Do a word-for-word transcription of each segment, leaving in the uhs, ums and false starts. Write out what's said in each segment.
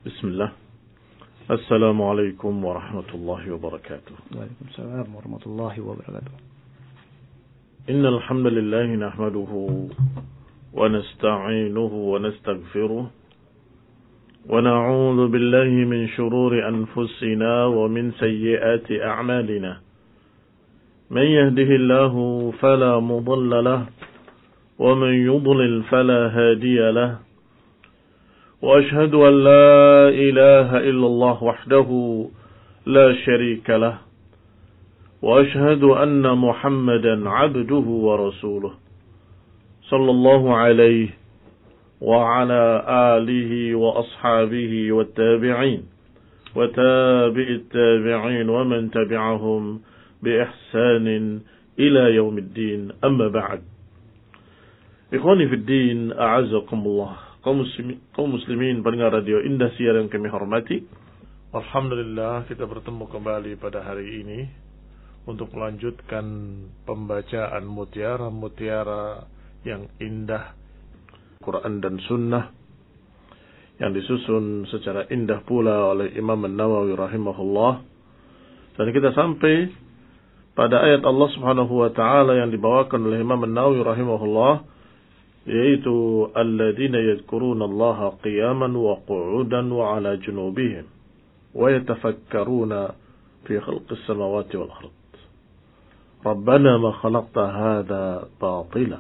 Bismillah. Assalamualaikum warahmatullahi wabarakatuh. Waalaikumsalam warahmatullahi wabarakatuh. Innal hamdalillah nahmaduhu wa nasta'inuhu wa nastaghfiruh wa na'udzu billahi min shururi anfusina wa min sayyiati a'malina. Man yahdihillahu fala mudilla lahu wa man yudlil fala hadiya lahu. وأشهد أن لا إله إلا الله وحده لا شريك له وأشهد أن محمدا عبده ورسوله صلى الله عليه وعلى آله وأصحابه والتابعين وتابع التابعين ومن تبعهم بإحسان إلى يوم الدين أما بعد إخواني في الدين أعزكم الله. Kaum muslimin, kaum muslimin pendengar radio Indah Siar yang kami hormati. Alhamdulillah kita bertemu kembali pada hari ini untuk melanjutkan pembacaan mutiara-mutiara yang indah Quran dan Sunnah yang disusun secara indah pula oleh Imam An-Nawawi rahimahullah. Dan kita sampai pada ayat Allah Subhanahu wa taala yang dibawakan oleh Imam An-Nawawi rahimahullah, yaitu alladzina yadhkuruna Allaha qiyaman wa qu'udan wa 'ala junubihim wa yatafakkaruna fi khalqis samawati wal ard. Rabbana ma khalaqta hadza batila.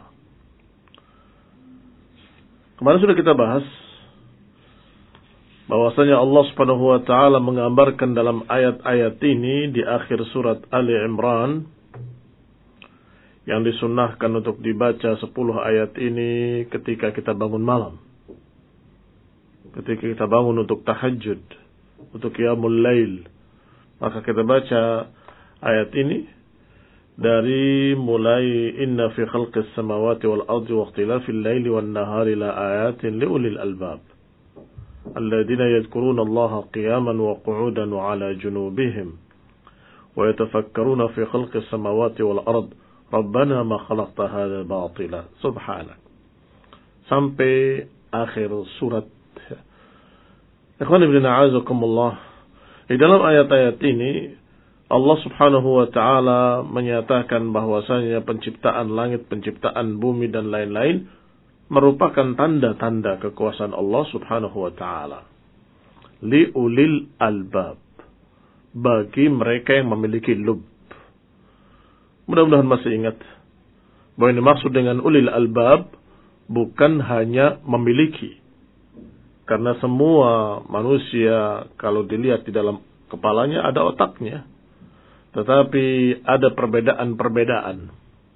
Kemarin sudah kita bahas bahwasanya Allah Subhanahu wa taala menggambarkan dalam ayat-ayat ini di akhir surat Ali Imran yang disunnahkan untuk dibaca sepuluh ayat ini ketika kita bangun malam. Ketika kita bangun untuk tahajud, untuk qiyamul lail, maka kita baca ayat ini dari mulai inna fi khalqis samawati wal ardi wa ikhtilafil laili wan nahari la ayatin liulil albab. Alladzina yadhkuruna Allaha qiyaman wa qu'udan wa 'ala junubihim wa yatafakkaruna fi khalqis samawati wal ardi. Rabbana ma khalaqta hadza batila subhanak, sampai akhir surat. Ikhwan ibn a'azakumullah, di dalam ayat-ayat ini Allah Subhanahu wa taala menyatakan bahwasanya penciptaan langit, penciptaan bumi dan lain-lain merupakan tanda-tanda kekuasaan Allah Subhanahu wa taala li ulil albab, bagi mereka yang memiliki lub. Mudah-mudahan masih ingat bahwa ini maksud dengan ulil albab bukan hanya memiliki. Karena semua manusia kalau dilihat di dalam kepalanya ada otaknya. Tetapi ada perbedaan-perbedaan.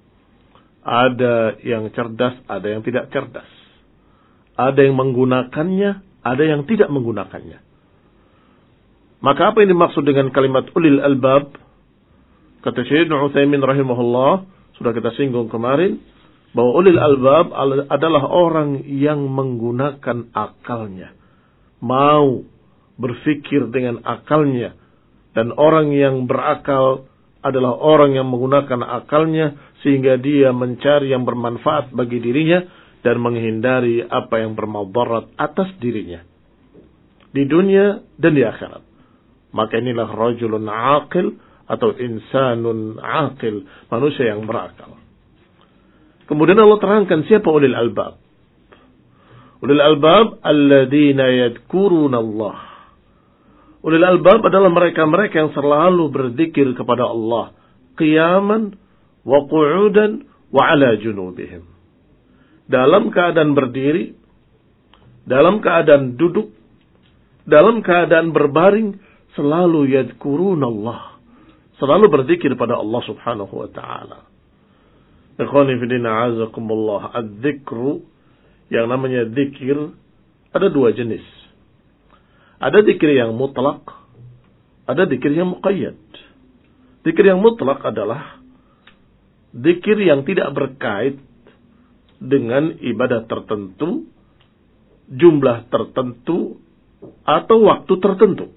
Ada yang cerdas, ada yang tidak cerdas. Ada yang menggunakannya, ada yang tidak menggunakannya. Maka apa yang dimaksud dengan kalimat ulil albab? Kata Syekh Ibnu Utsaimin rahimahullah, sudah kita singgung kemarin, bahwa ulil albab adalah orang yang menggunakan akalnya, mau berfikir dengan akalnya, dan orang yang berakal adalah orang yang menggunakan akalnya sehingga dia mencari yang bermanfaat bagi dirinya dan menghindari apa yang bermadarat atas dirinya di dunia dan di akhirat. Maka inilah rajulun aqil atau insanun aqil, manusia yang berakal. Kemudian Allah terangkan siapa ulil albab. Ulil albab alladzina yadhkuruna Allah. Ulil albab adalah mereka-mereka yang selalu berzikir kepada Allah qiyaman wa qu'udan wa 'ala junubihim. Dalam keadaan berdiri, dalam keadaan duduk, dalam keadaan berbaring, selalu yadhkuruna Allah. Selalu berzikir pada Allah Subhanahu wa taala. Ikhwani fi din a'azakumullah, az-zikru, yang namanya zikir ada dua jenis. Ada zikir yang mutlak, ada zikir yang muqayyad. Zikir yang mutlak adalah zikir yang tidak berkait dengan ibadah tertentu, jumlah tertentu, atau waktu tertentu.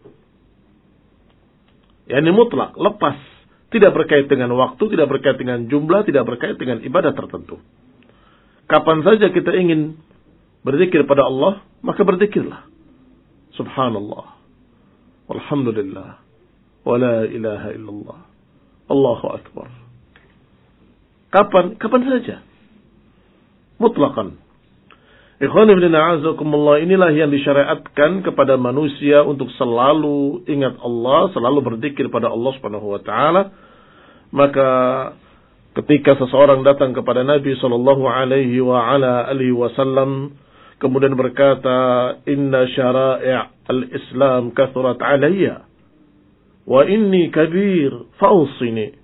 Yani mutlak, lepas, tidak berkait dengan waktu, tidak berkait dengan jumlah, tidak berkait dengan ibadah tertentu. Kapan saja kita ingin berzikir pada Allah, maka berzikirlah. Subhanallah. Walhamdulillah. Wa la ilaha illallah. Allahu akbar. Kapan? Kapan saja. Mutlaqan. Ikhwan ibn a'azakumullah, inilah yang disyariatkan kepada manusia untuk selalu ingat Allah, selalu berzikir pada Allah Subhanahu wa taala. Maka ketika seseorang datang kepada Nabi sallallahu alaihi wa ala alihi wasallam kemudian berkata, "Inna syara'i' al-Islam kathurat alayya wa inni kabir fa'usini."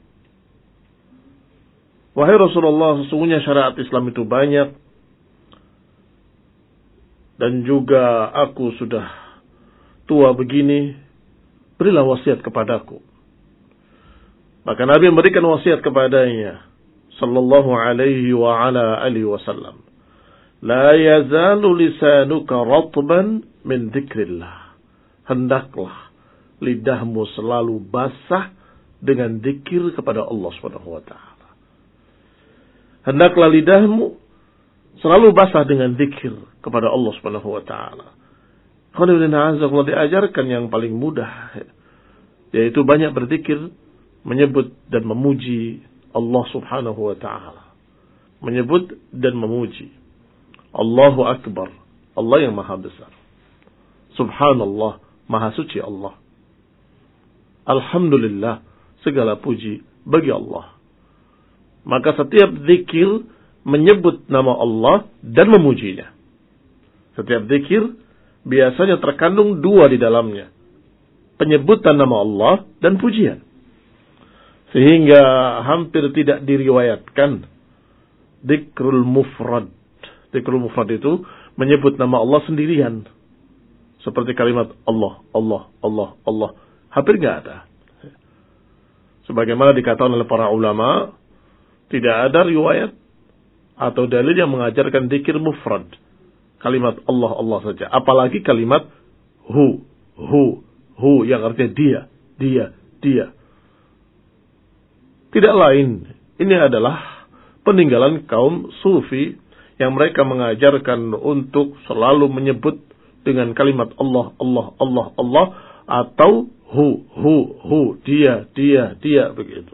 Wahai Rasulullah, sesungguhnya syariat Islam itu banyak dan juga aku sudah tua begini, berilah wasiat kepadaku. Maka Nabi memberikan wasiat kepadanya sallallahu alaihi wa ala alihi wasallam, la yazalu lisanuka ratban min dzikrillah. Hendaklah lidahmu selalu basah dengan zikir kepada Allah Subhanahu wa taala. Hendaklah lidahmu selalu basah dengan zikir kepada Allah Subhanahu wa taala. Kalau diajarkan yang paling mudah, yaitu banyak berzikir, menyebut dan memuji Allah Subhanahu wa taala. Menyebut dan memuji. Allahu Akbar, Allah yang maha besar. Subhanallah, maha suci Allah. Alhamdulillah, segala puji bagi Allah. Maka setiap zikir menyebut nama Allah dan memujinya. Setiap zikir biasanya terkandung dua di dalamnya. Penyebutan nama Allah dan pujian. Sehingga hampir tidak diriwayatkan dzikrul mufrad. Dzikrul mufrad itu menyebut nama Allah sendirian. Seperti kalimat Allah, Allah, Allah, Allah. Hampir tidak ada. Sebagaimana dikatakan oleh para ulama, tidak ada riwayat atau dalil yang mengajarkan dzikir mufrad. Kalimat Allah, Allah saja. Apalagi kalimat hu, hu, hu yang artinya dia, dia, dia. Tidak lain. Ini adalah peninggalan kaum sufi yang mereka mengajarkan untuk selalu menyebut dengan kalimat Allah, Allah, Allah, Allah atau hu, hu, hu, dia, dia, dia begitu.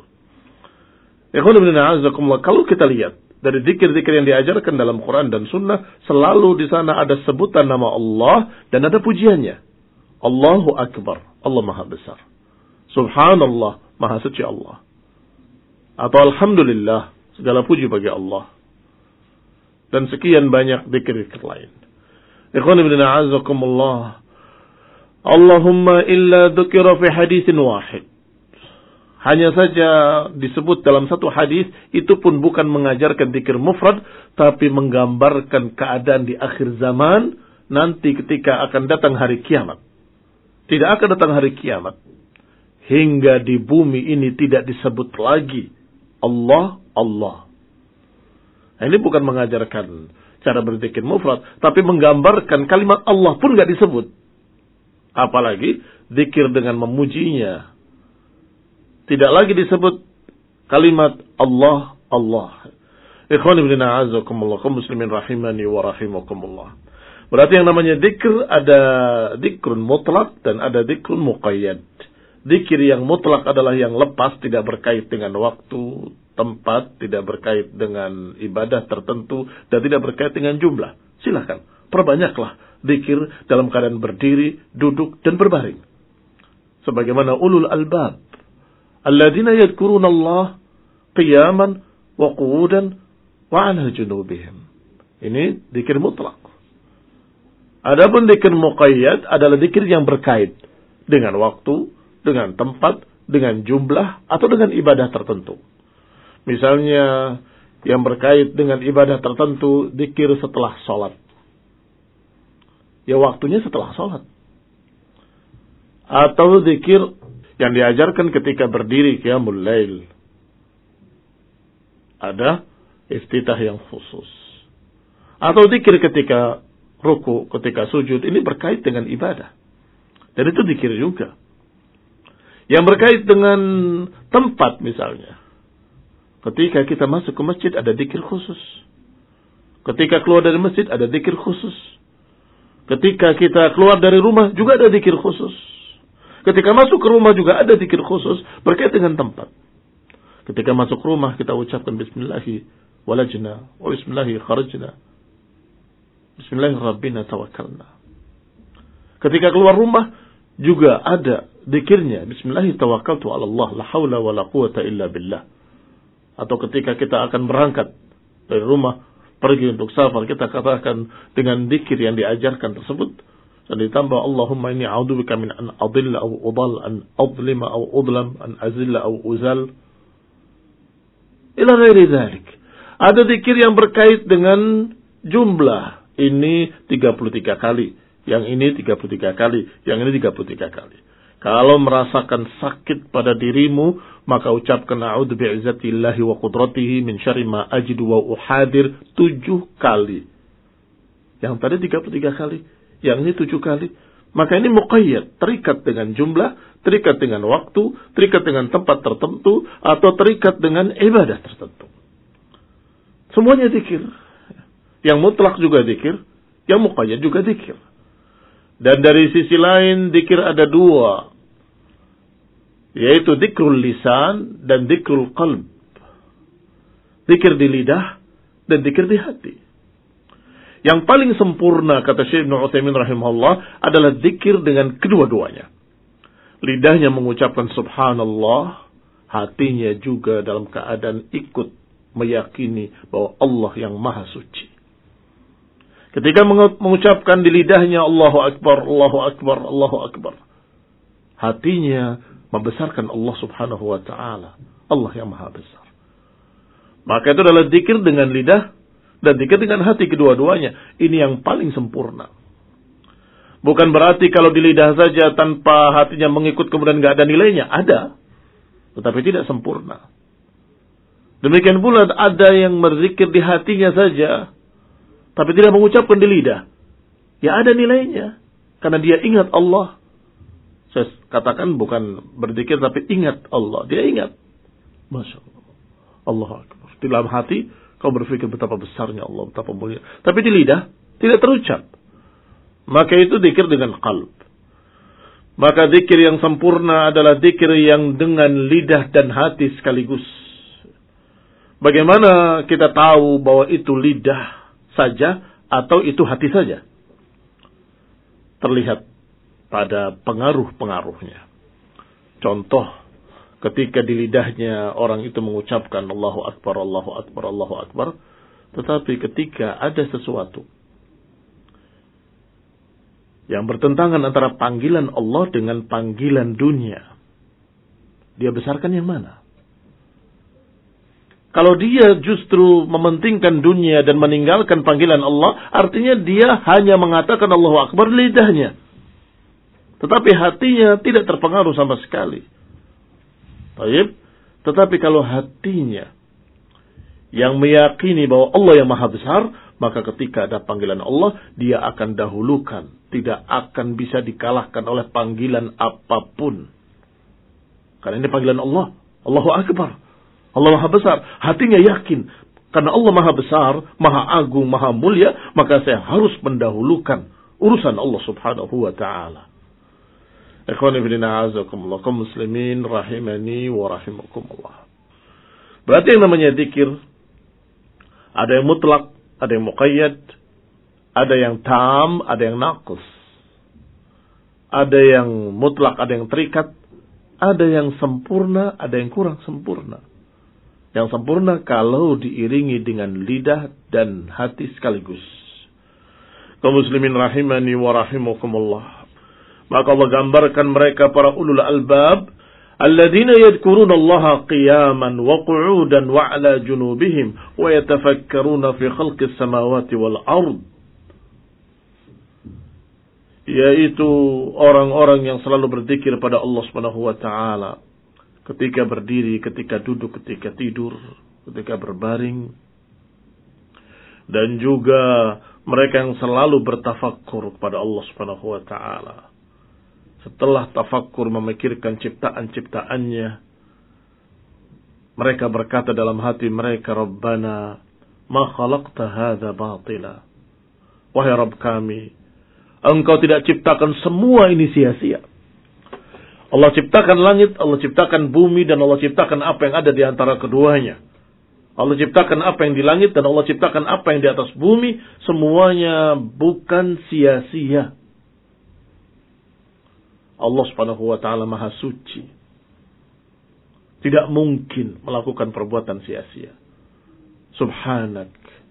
Kalau kita lihat dari zikir-zikir yang diajarkan dalam Quran dan Sunnah, selalu di sana ada sebutan nama Allah dan ada pujiannya. Allahu Akbar, Allah Maha Besar. Subhanallah, Maha Suci Allah. Atau Alhamdulillah, segala puji bagi Allah. Dan sekian banyak zikir-zikir lain. Ikhwan ibn a'azakumullah. Allahumma illa dzukira fi haditsin wahid. Hanya saja disebut dalam satu hadis, itu pun bukan mengajarkan zikir mufrad, tapi menggambarkan keadaan di akhir zaman, nanti ketika akan datang hari kiamat. Tidak akan datang hari kiamat, hingga di bumi ini tidak disebut lagi Allah, Allah. Nah, ini bukan mengajarkan cara berzikir mufrad, tapi menggambarkan kalimat Allah pun tidak disebut. Apalagi zikir dengan memujinya. Tidak lagi disebut kalimat Allah, Allah. Ikhwan ibn a'azakumullah, kaum muslimin rahimani wa rahimakumullah. Berarti yang namanya zikir ada zikrun mutlak dan ada zikrun muqayyad. Zikir yang mutlak adalah yang lepas, tidak berkait dengan waktu, tempat, tidak berkait dengan ibadah tertentu, dan tidak berkait dengan jumlah. Silakan, perbanyaklah zikir dalam keadaan berdiri, duduk, dan berbaring. Sebagaimana ulul albab, alladzina yadhkuruna Allah qiyaman wa qu'udan wa 'ala junubihim. Ini zikir mutlak. Adapun zikir muqayyad adalah zikir yang berkait dengan waktu, dengan tempat, dengan jumlah, atau dengan ibadah tertentu. Misalnya yang berkait dengan ibadah tertentu, zikir setelah sholat. Ya waktunya setelah sholat. Atau zikir yang diajarkan ketika berdiri qiyamul lail. Ada iftitah yang khusus. Atau zikir ketika ruku, ketika sujud, ini berkait dengan ibadah. Dan itu zikir juga. Yang berkait dengan tempat misalnya. Ketika kita masuk ke masjid ada zikir khusus. Ketika keluar dari masjid ada zikir khusus. Ketika kita keluar dari rumah juga ada zikir khusus. Ketika masuk ke rumah juga ada zikir khusus berkait dengan tempat. Ketika masuk rumah kita ucapkan bismillahi walajna wa bismillahi kharajna. Bismillahi rabbina tawakkalna. Ketika keluar rumah juga ada zikirnya. Bismillahi tawakkaltu ala Allah la haula wa la quwata illa billah. Atau ketika kita akan berangkat dari rumah pergi untuk safar, kita katakan dengan zikir yang diajarkan tersebut. Dan ditambah Allahumma inni a'udzubika min an adilla aw udal, an adlima aw udlam, an azilla aw uzal. Ila ghairi dzalik. Ada zikir yang berkait dengan jumlah. Ini tiga puluh tiga kali, yang ini tiga puluh tiga kali, yang ini tiga puluh tiga kali. Kalau merasakan sakit pada dirimu, maka ucapkan a'udzu bi'izzatillahi wa qudratihi min syarri ma ajidu wa uhadir tujuh kali. Yang tadi tiga puluh tiga kali, yang ini tujuh kali. Maka ini muqayyad, terikat dengan jumlah, terikat dengan waktu, terikat dengan tempat tertentu, atau terikat dengan ibadah tertentu. Semuanya zikir. Yang mutlak juga zikir, yang muqayyad juga zikir. Dan dari sisi lain zikir ada dua, yaitu zikrul lisan dan zikrul qalb. Zikir di lidah dan zikir di hati. Yang paling sempurna, kata Syekh Ibnu Utsaimin rahimahullah, adalah zikir dengan kedua-duanya. Lidahnya mengucapkan subhanallah, hatinya juga dalam keadaan ikut meyakini bahwa Allah yang maha suci. Ketika mengucapkan di lidahnya Allahu Akbar, Allahu Akbar, Allahu Akbar, hatinya membesarkan Allah subhanahu wa ta'ala, Allah yang maha besar. Maka itu adalah zikir dengan lidah dan zikir dengan hati, kedua-duanya. Ini yang paling sempurna. Bukan berarti kalau di lidah saja tanpa hatinya mengikut kemudian tidak ada nilainya. Ada. Tetapi tidak sempurna. Demikian pula ada yang berzikir di hatinya saja, tapi tidak mengucapkan di lidah. Ya ada nilainya. Karena dia ingat Allah. Saya katakan bukan berzikir tapi ingat Allah. Dia ingat. Masya Allah. Allah Akbar. Di dalam hati kau berpikir betapa besarnya Allah, betapa mulia. Tapi di lidah tidak terucap. Maka itu zikir dengan qalb. Maka zikir yang sempurna adalah zikir yang dengan lidah dan hati sekaligus. Bagaimana kita tahu bahwa itu lidah saja atau itu hati saja? Terlihat pada pengaruh-pengaruhnya. Contoh, ketika di lidahnya orang itu mengucapkan Allahu Akbar, Allahu Akbar, Allahu Akbar. Tetapi ketika ada sesuatu yang bertentangan antara panggilan Allah dengan panggilan dunia, dia besarkan yang mana? Kalau dia justru mementingkan dunia dan meninggalkan panggilan Allah, artinya dia hanya mengatakan Allahu Akbar lidahnya. Tetapi hatinya tidak terpengaruh sama sekali. Baik. Tetapi kalau hatinya yang meyakini bahwa Allah yang maha besar, maka ketika ada panggilan Allah, dia akan dahulukan. Tidak akan bisa dikalahkan oleh panggilan apapun. Karena ini panggilan Allah. Allahu Akbar. Allah maha besar. Hatinya yakin. Karena Allah maha besar, maha agung, maha mulia, maka saya harus mendahulukan urusan Allah subhanahu wa ta'ala. Ikhwani fillah azakumullah, kaum muslimin rahimani wa rahimakumullah. Berarti yang namanya zikir ada yang mutlak, ada yang muqayyad, ada yang tam, ada yang naqis. Ada yang mutlak, ada yang terikat, ada yang sempurna, ada yang kurang sempurna. Yang sempurna kalau diiringi dengan lidah dan hati sekaligus. Kaum muslimin rahimani wa rahimakumullah. Maka Allah gambarkan mereka para ulul albab, alladzina yadhkuruna Allaha qiyaman wa qu'udan wa 'ala junubihim wa yatafakkaruna fi khalqis samawati wal ard. Yaitu orang-orang yang selalu berzikir pada Allah Subhanahu wa taala ketika berdiri, ketika duduk, ketika tidur, ketika berbaring. Dan juga mereka yang selalu bertafakkur kepada Allah Subhanahu wa taala. Setelah tafakkur memikirkan ciptaan-ciptaannya, mereka berkata dalam hati mereka, Rabbana ma khalaqta hadza batila. Wahai Rabb kami, Engkau tidak ciptakan semua ini sia-sia. Allah ciptakan langit, Allah ciptakan bumi, dan Allah ciptakan apa yang ada di antara keduanya. Allah ciptakan apa yang di langit, dan Allah ciptakan apa yang di atas bumi. Semuanya bukan sia-sia. Allah subhanahu wa ta'ala maha suci. Tidak mungkin melakukan perbuatan sia-sia. Subhanak.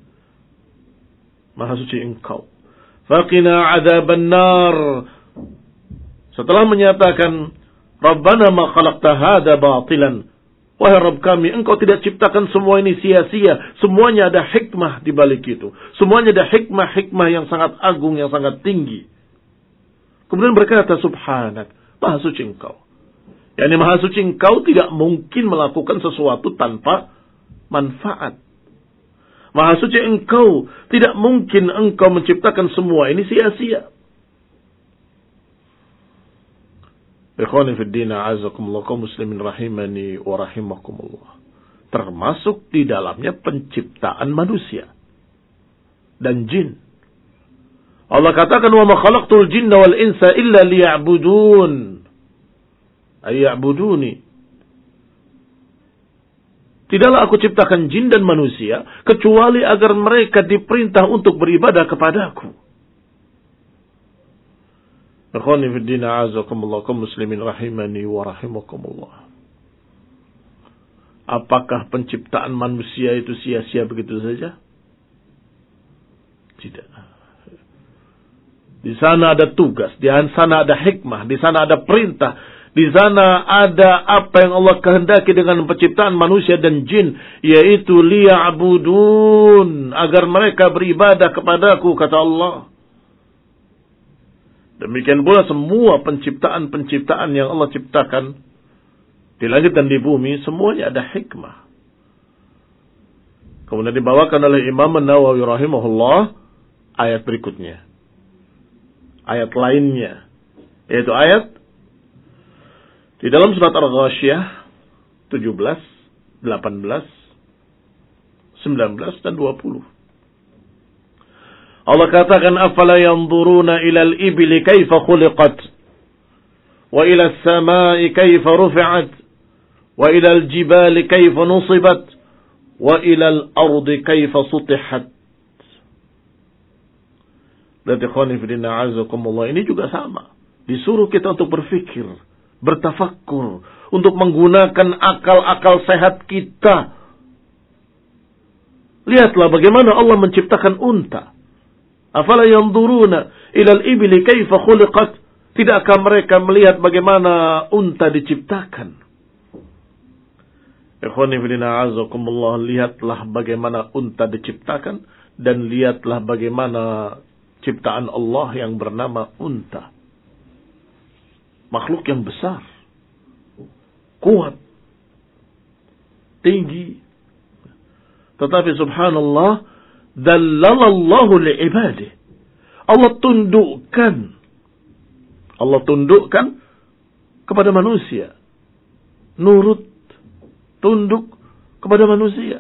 Maha suci engkau. Faqina adzaban nar. Setelah menyatakan, Rabbana ma khalaqta hadza batilan. Wahai Rabb kami, engkau tidak ciptakan semua ini sia-sia. Semuanya ada hikmah di balik itu. Semuanya ada hikmah-hikmah yang sangat agung, yang sangat tinggi. Kemudian berkata, Subhanak, maha suci engkau. Yani maha suci engkau tidak mungkin melakukan sesuatu tanpa manfaat. Maha suci engkau, tidak mungkin engkau menciptakan semua ini sia-sia. Ikhwani fid din, a'azakumullah, kaum muslimin rahimani wa rahimakumullah. Termasuk di dalamnya penciptaan manusia dan jin. Allah katakan, wa ma khalaqtul jinna wal insa illa liya'budun. Ay ya'buduni. Tidaklah aku ciptakan jin dan manusia kecuali agar mereka diperintah untuk beribadah kepadaku. Ikhwani fid din, a'azakumullah, kaum muslimin rahimani wa rahimakumullah. Apakah penciptaan manusia itu sia-sia begitu saja? Tidak. Di sana ada tugas, di sana ada hikmah, di sana ada perintah, di sana ada apa yang Allah kehendaki dengan penciptaan manusia dan jin, yaitu liya'budun, agar mereka beribadah kepadaku, kata Allah. Demikian pula semua penciptaan-penciptaan yang Allah ciptakan di langit dan di bumi, semuanya ada hikmah. Kemudian dibawakan oleh Imam An-Nawawi rahimahullah ayat berikutnya. Ayat lainnya, yaitu ayat di dalam surat Al-Ghasyiyah tujuh belas, delapan belas, sembilan belas dan dua puluh. Allah katakan, afala yanzuruna ilal ibli kaifa khuliqat wa ila as-samai kaifa rufi'at wa ila al-jibali kaifa nusibat wa ila al-ardi kaifa sutihat. Dan ikhwani fillah, a'azakumullah, ini juga sama. Disuruh kita untuk berfikir, bertafakkur, untuk menggunakan akal-akal sehat kita. Lihatlah bagaimana Allah menciptakan unta. Afala yanzuruna ilal ibli kaifa khuliqat. Tidakkah mereka melihat bagaimana unta diciptakan? Ikhwani fillah, a'azakumullah, lihatlah bagaimana unta diciptakan dan lihatlah bagaimana ciptaan Allah yang bernama unta. Makhluk yang besar, kuat, tinggi. Tetapi subhanallah, dallalallahu li'ibadih. Allah tundukkan. Allah tundukkan kepada manusia. Nurut, tunduk kepada manusia.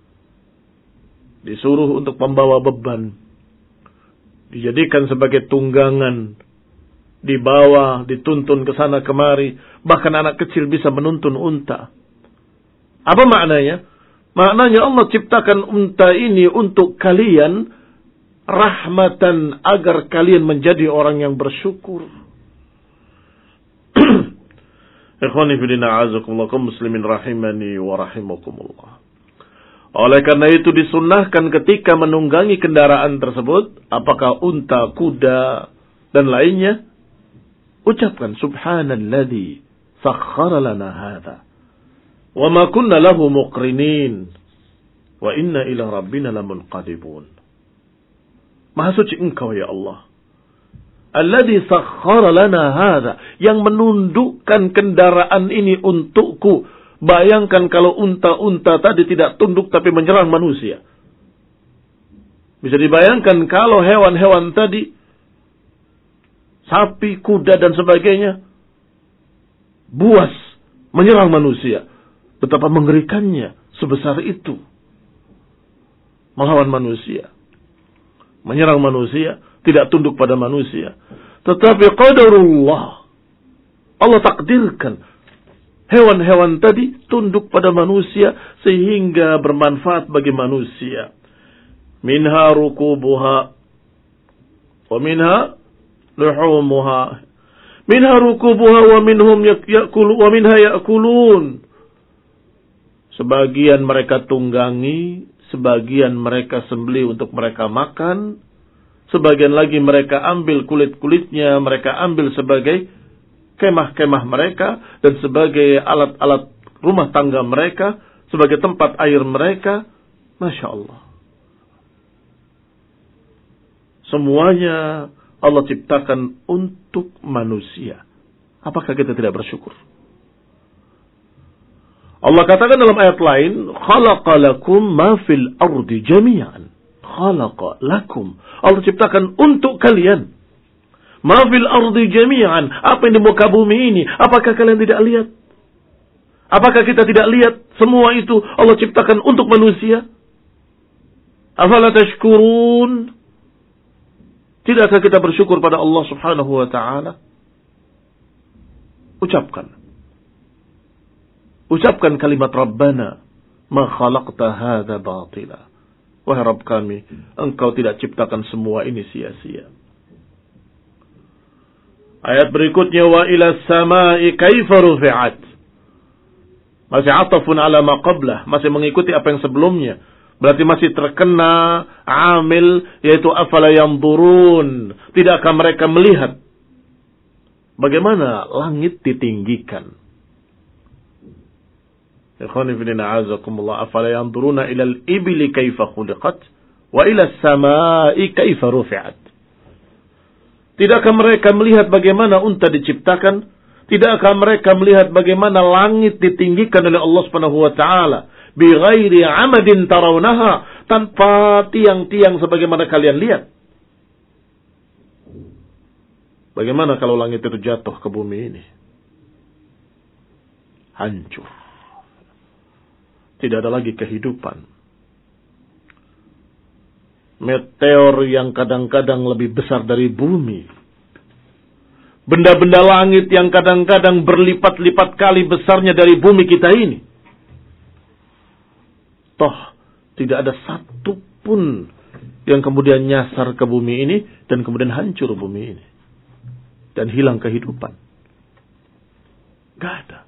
Disuruh untuk membawa beban. Dijadikan sebagai tunggangan. Dibawa, dituntun ke sana kemari. Bahkan anak kecil bisa menuntun unta. Apa maknanya? Maknanya Allah ciptakan unta ini untuk kalian, rahmatan, agar kalian menjadi orang yang bersyukur. Ikhwani fillah, a'azakumullah, kaum muslimin rahimani wa rahimakumullah. Oleh karena itu disunnahkan ketika menunggangi kendaraan tersebut, apakah unta, kuda, dan lainnya, ucapkan subhanalladzi sakhkhara lana hadza wa ma kunna lahu muqrinin wa inna ila rabbina lamunqalibun. Maha suci engkau ya Allah, alladzi sakhkhara lana hadza, yang menundukkan kendaraan ini untukku. Bayangkan kalau unta-unta tadi tidak tunduk tapi menyerang manusia. Bisa dibayangkan kalau hewan-hewan tadi, sapi, kuda dan sebagainya, buas menyerang manusia. Betapa mengerikannya sebesar itu. Melawan manusia. Menyerang manusia, tidak tunduk pada manusia. Tetapi qadarullah, Allah takdirkan hewan-hewan tadi tunduk pada manusia sehingga bermanfaat bagi manusia. Minha rukubuha wa minha luhumuha. Minha rukubuha wa minhum ya'kulu wa minha ya'kulun. Sebagian mereka tunggangi, sebagian mereka sembelih untuk mereka makan, sebagian lagi mereka ambil kulit-kulitnya, mereka ambil sebagai kemah-kemah mereka dan sebagai alat-alat rumah tangga mereka, sebagai tempat air mereka. Masya Allah. Semuanya Allah ciptakan untuk manusia. Apakah kita tidak bersyukur? Allah katakan dalam ayat lain, khalaqa lakum ma fil ardi jami'an. Khalaqa lakum. Allah ciptakan untuk kalian. Ma fil ardi jami'an. Apa yang di muka bumi ini? Apakah kalian tidak lihat? Apakah kita tidak lihat semua itu Allah ciptakan untuk manusia? Afala tashkurun? Tidakkah kita bersyukur pada Allah Subhanahu wa taala? Ucapkan. Ucapkan kalimat Rabbana ma khalaqta hadza batila. Wahai Rabb kami, Engkau tidak ciptakan semua ini sia-sia. Ayat berikutnya, wa ila samai kaifa rufi'at. Masih atafun ala ma qablah, masih mengikuti apa yang sebelumnya. Berarti masih terkena amil, yaitu afala yanzurun. Tidakkah mereka melihat bagaimana langit ditinggikan? Ikhwani fillah a'azakumullah, afala yanzuruna ila al-ibli kaifa khuliqat wa ila as-samai kaifa rufi'at. Tidakkah mereka melihat bagaimana unta diciptakan? Tidakkah mereka melihat bagaimana langit ditinggikan oleh Allah Subhanahu wa taala bi ghairi amadin tarawnaha, tanpa tiang-tiang sebagaimana kalian lihat? Bagaimana kalau langit itu jatuh ke bumi ini? Hancur. Tidak ada lagi kehidupan. Meteor yang kadang-kadang lebih besar dari bumi. Benda-benda langit yang kadang-kadang berlipat-lipat kali besarnya dari bumi kita ini. Toh, tidak ada satu pun yang kemudian nyasar ke bumi ini dan kemudian hancur bumi ini. Dan hilang kehidupan. Gak ada.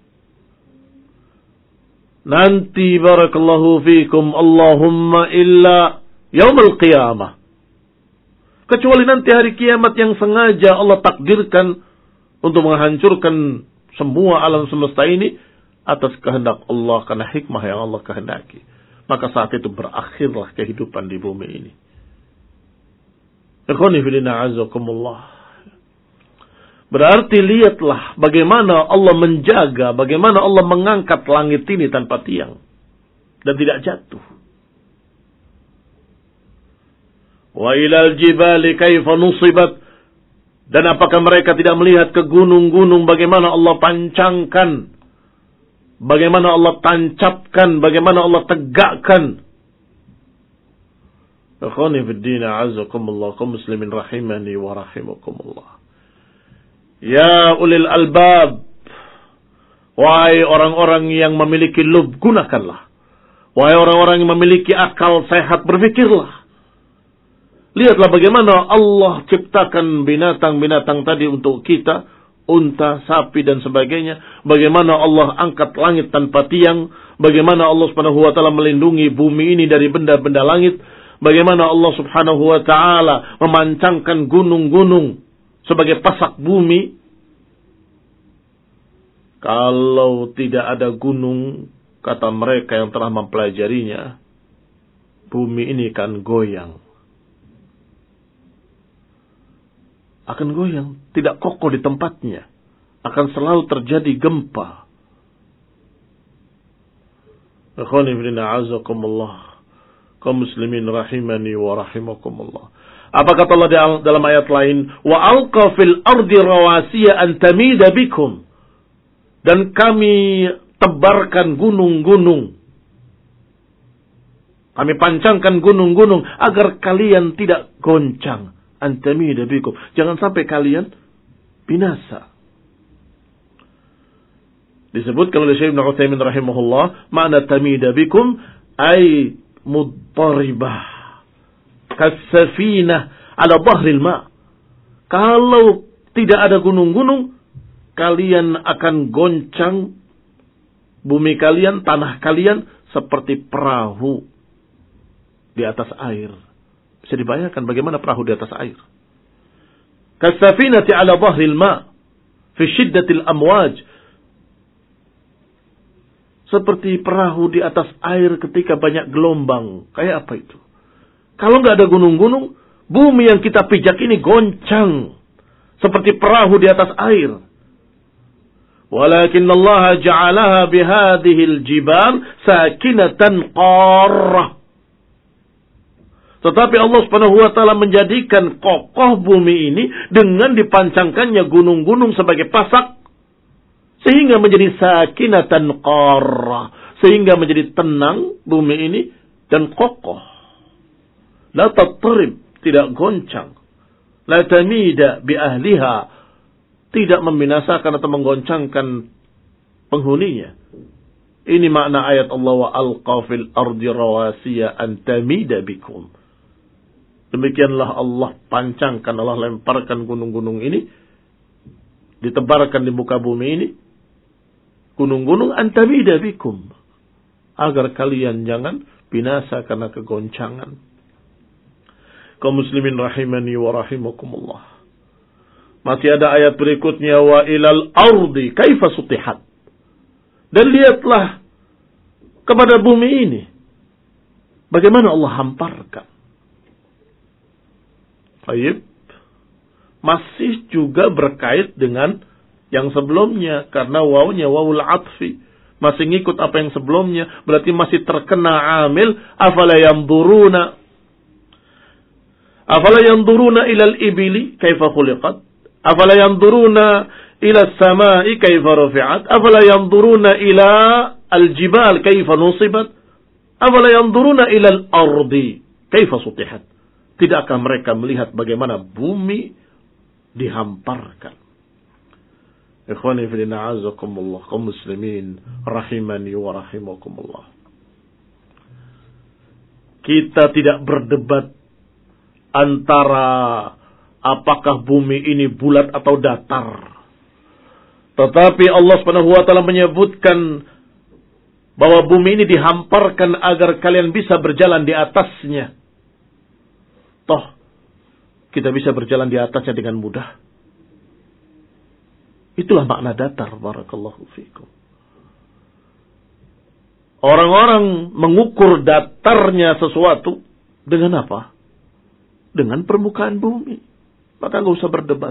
Nanti barakallahu fikum Allahumma illa yaumul qiyamah. Kecuali nanti hari kiamat yang sengaja Allah takdirkan untuk menghancurkan semua alam semesta ini atas kehendak Allah, karena hikmah yang Allah kehendaki. Maka saat itu berakhirlah kehidupan di bumi ini. Ikhwani fillah azakumullah. Berarti lihatlah bagaimana Allah menjaga, bagaimana Allah mengangkat langit ini tanpa tiang dan tidak jatuh. Wa ilal jibali kaifa nusibat. Dan apakah mereka tidak melihat ke gunung-gunung bagaimana Allah pancangkan, bagaimana Allah tancapkan, bagaimana Allah tegakkan. Akhwani fid din a'azzakumullah, kaum muslimin rahimani wa rahimakumullah. Ya ulil albab, wahai orang-orang yang memiliki lub, gunakanlah. Wahai orang-orang yang memiliki akal sehat, berfikirlah. Lihatlah bagaimana Allah ciptakan binatang-binatang tadi untuk kita, unta, sapi dan sebagainya. Bagaimana Allah angkat langit tanpa tiang, bagaimana Allah Subhanahu wa taala melindungi bumi ini dari benda-benda langit, bagaimana Allah Subhanahu wa taala memancangkan gunung-gunung sebagai pasak bumi. Kalau tidak ada gunung, kata mereka yang telah mempelajarinya, bumi ini kan goyang. Akan goyang, tidak kokoh di tempatnya. Akan selalu terjadi gempa. Ikhwani fillah a'azakumullah, kaum muslimin rahimani wa rahimakumullah. Apa kata Allah dalam ayat lain? Wa alqa fil ardi rawasiya an tamida bikum. Dan kami tebarkan gunung-gunung. Kami pancangkan gunung-gunung agar kalian tidak goncang. an tamida bikum. Jangan sampai kalian binasa. Disebutkan oleh Syekh Ibn Utsaimin rahimahullah, makna tamida bikum ay mudtaribah kasafinah ala dhahril ma. Kalau tidak ada gunung-gunung, kalian akan goncang bumi kalian, tanah kalian seperti perahu di atas air. Bisa dibayangkan bagaimana perahu di atas air. Kasafinati ala dhahril ma fi shiddatil amwaj. Seperti perahu di atas air ketika banyak gelombang. Kayak apa itu? Kalau nggak ada gunung-gunung, bumi yang kita pijak ini goncang seperti perahu di atas air. Walakin Allah ja'alaha bihadhil jibal sakinatan qarrah. Tetapi Allah Subhanahu wa taala menjadikan kokoh bumi ini dengan dipancangkannya gunung-gunung sebagai pasak, sehingga menjadi sakinatan qarrah, sehingga menjadi tenang bumi ini dan kokoh. La tattarib, tidak goncang. La tamida bi ahliha, tidak membinasakan atau menggoncangkan penghuninya. Ini makna ayat Allah, wa alqa fil ardi rawasiya an tamida bikum. Demikianlah Allah pancangkan, Allah lemparkan gunung-gunung ini, ditebarkan di muka bumi ini, gunung-gunung antamida bikum, agar kalian jangan binasa karena kegoncangan. Kaum muslimin rahimani wa rahimakumullah. Masih ada ayat berikutnya, wa ilal ardi kaifa sutihat. Dan lihatlah kepada bumi ini, bagaimana Allah hamparkan. Baik, masih juga berkait dengan yang sebelumnya, karena wawunya wawul atfi, masih ngikut apa yang sebelumnya, berarti masih terkena amil afala yanzuruna afala yanzuruna ilal ibili kaifa khuliqat, afala yanzuruna ila samai kaifa rufi'at, afala yanzuruna ila aljibal kaifa nusibat, afala yanzuruna ila al-ardi kaifa sutihat. Tidakkah mereka melihat bagaimana bumi dihamparkan? Ikhwani fillah a'azakumullah, kaum muslimin rahimani wa rahimakumullah. Kita tidak berdebat antara apakah bumi ini bulat atau datar. Tetapi Allah Subhanahu wa taala menyebutkan bahwa bumi ini dihamparkan agar kalian bisa berjalan di atasnya. Toh kita bisa berjalan di atasnya dengan mudah. Itulah makna datar. Barakallahu fikum. Orang-orang mengukur datarnya sesuatu dengan apa? Dengan permukaan bumi. Maka nggak usah berdebat.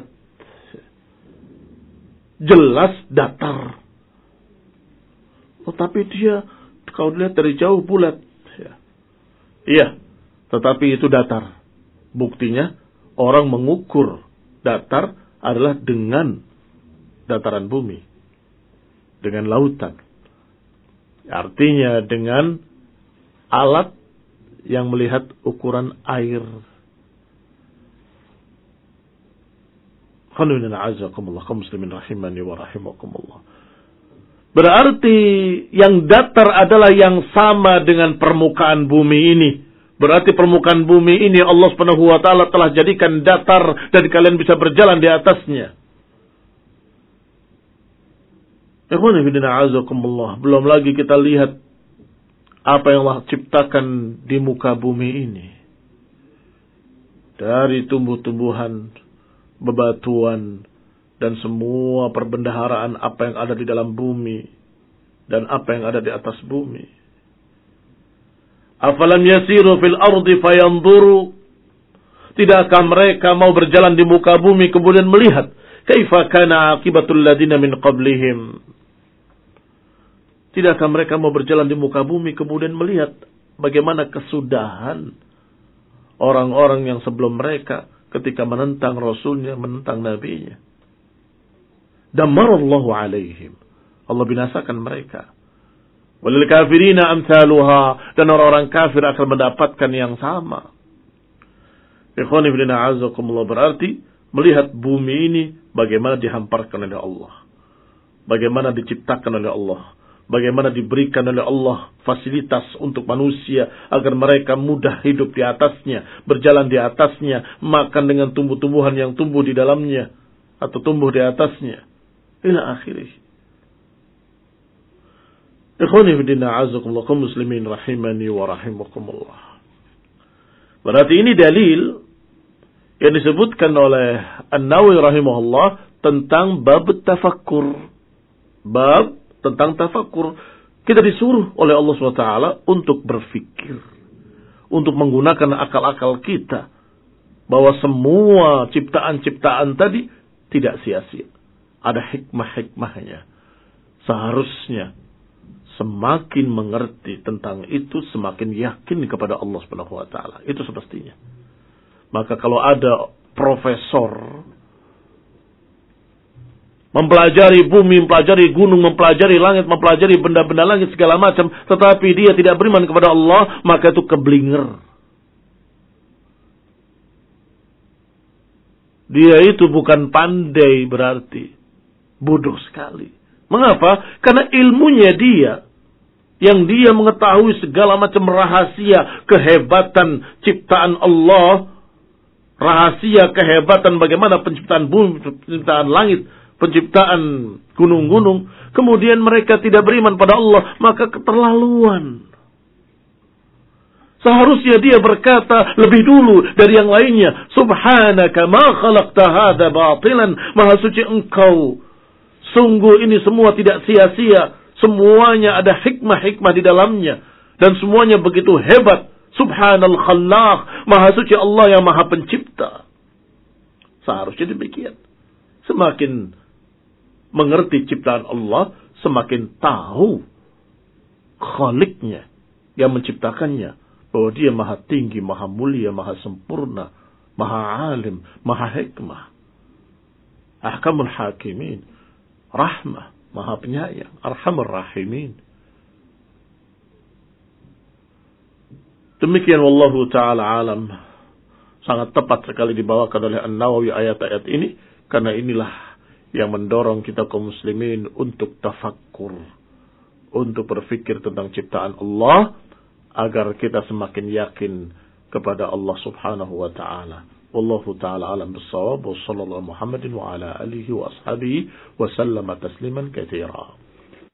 Jelas datar. Tetapi dia kalau dilihat dari jauh bulat. Iya, tetapi itu datar. Buktinya orang mengukur datar adalah dengan dataran bumi, dengan lautan. Artinya dengan alat yang melihat ukuran air. Kaum muslimin rahimani wa rahimakumullah. Berarti yang datar adalah yang sama dengan permukaan bumi ini. Berarti permukaan bumi ini Allah Subhanahu wa taala telah jadikan datar dan kalian bisa berjalan di atasnya. Ikhwan fillah a'azakumullah. Belum lagi kita lihat apa yang Allah ciptakan di muka bumi ini. Dari tumbuh-tumbuhan, bebatuan, dan semua perbendaharaan apa yang ada di dalam bumi dan apa yang ada di atas bumi. Afalam yasiru fil ardi fayanzuru, tidakkah mereka mau berjalan di muka bumi kemudian melihat kaifa kana aqibatul ladina min qablihim? Tidakkah mereka mau berjalan di muka bumi kemudian melihat bagaimana kesudahan orang-orang yang sebelum mereka ketika menentang Rasulnya, menentang Nabinya? Damarallahu alaihim, Allah binasakan mereka. Walil kafirina amsaluha, dan orang-orang kafir akan mendapatkan yang sama. Ikhwani fillah azakumullah, berarti melihat bumi ini bagaimana dihamparkan oleh Allah, bagaimana diciptakan oleh Allah, bagaimana diberikan oleh Allah fasilitas untuk manusia agar mereka mudah hidup di atasnya, berjalan di atasnya, makan dengan tumbuh-tumbuhan yang tumbuh di dalamnya atau tumbuh di atasnya, ila akhirih. Ikhwani fillah azakumullah, kaum muslimin rahimani wa rahimakumullah. Berarti ini dalil yang disebutkan oleh An-Nawawi rahimahullah tentang bab tafakkur. Bab tentang tafakkur. Kita disuruh oleh Allah subhanahu wa taala untuk berfikir, untuk menggunakan akal-akal kita, bahwa semua ciptaan-ciptaan tadi tidak sia-sia. Ada hikmah-hikmahnya. Seharusnya semakin mengerti tentang itu, semakin yakin kepada Allah subhanahu wa taala. Itu semestinya. Maka kalau ada profesor mempelajari bumi, mempelajari gunung, mempelajari langit, mempelajari benda-benda langit segala macam, tetapi dia tidak beriman kepada Allah, maka itu keblinger. Dia itu bukan pandai berarti. Bodoh sekali. Mengapa? Karena ilmunya dia, yang dia mengetahui segala macam rahasia kehebatan ciptaan Allah, rahasia kehebatan bagaimana penciptaan bumi, penciptaan langit, penciptaan gunung-gunung, kemudian mereka tidak beriman pada Allah, maka keterlaluan. Seharusnya dia berkata lebih dulu dari yang lainnya, Subhanaka ma khalaqta hadza batilan, maha suci engkau, sungguh ini semua tidak sia-sia, semuanya ada hikmah-hikmah di dalamnya, dan semuanya begitu hebat. Subhanal khallaq, maha suci Allah yang maha pencipta. Seharusnya demikian. Semakin mengerti ciptaan Allah, semakin tahu Khaliknya yang menciptakannya, bahwa dia maha tinggi, maha mulia, maha sempurna, maha alim, maha hikmah. Ahkamul hakimin, rahmah, maha penyayang, arhamur rahimin. Demikian wallahu ta'ala alam. Sangat tepat sekali dibawakan oleh An-Nawawi ayat-ayat ini, karena inilah yang mendorong kita kaum muslimin untuk tafakkur, untuk berfikir tentang ciptaan Allah, agar kita semakin yakin kepada Allah subhanahu wa ta'ala. Wallahu ta'ala alam bissawab, wa sallallahu Muhammadin wa ala alihi wa ashabihi wa sallama tasliman katsira.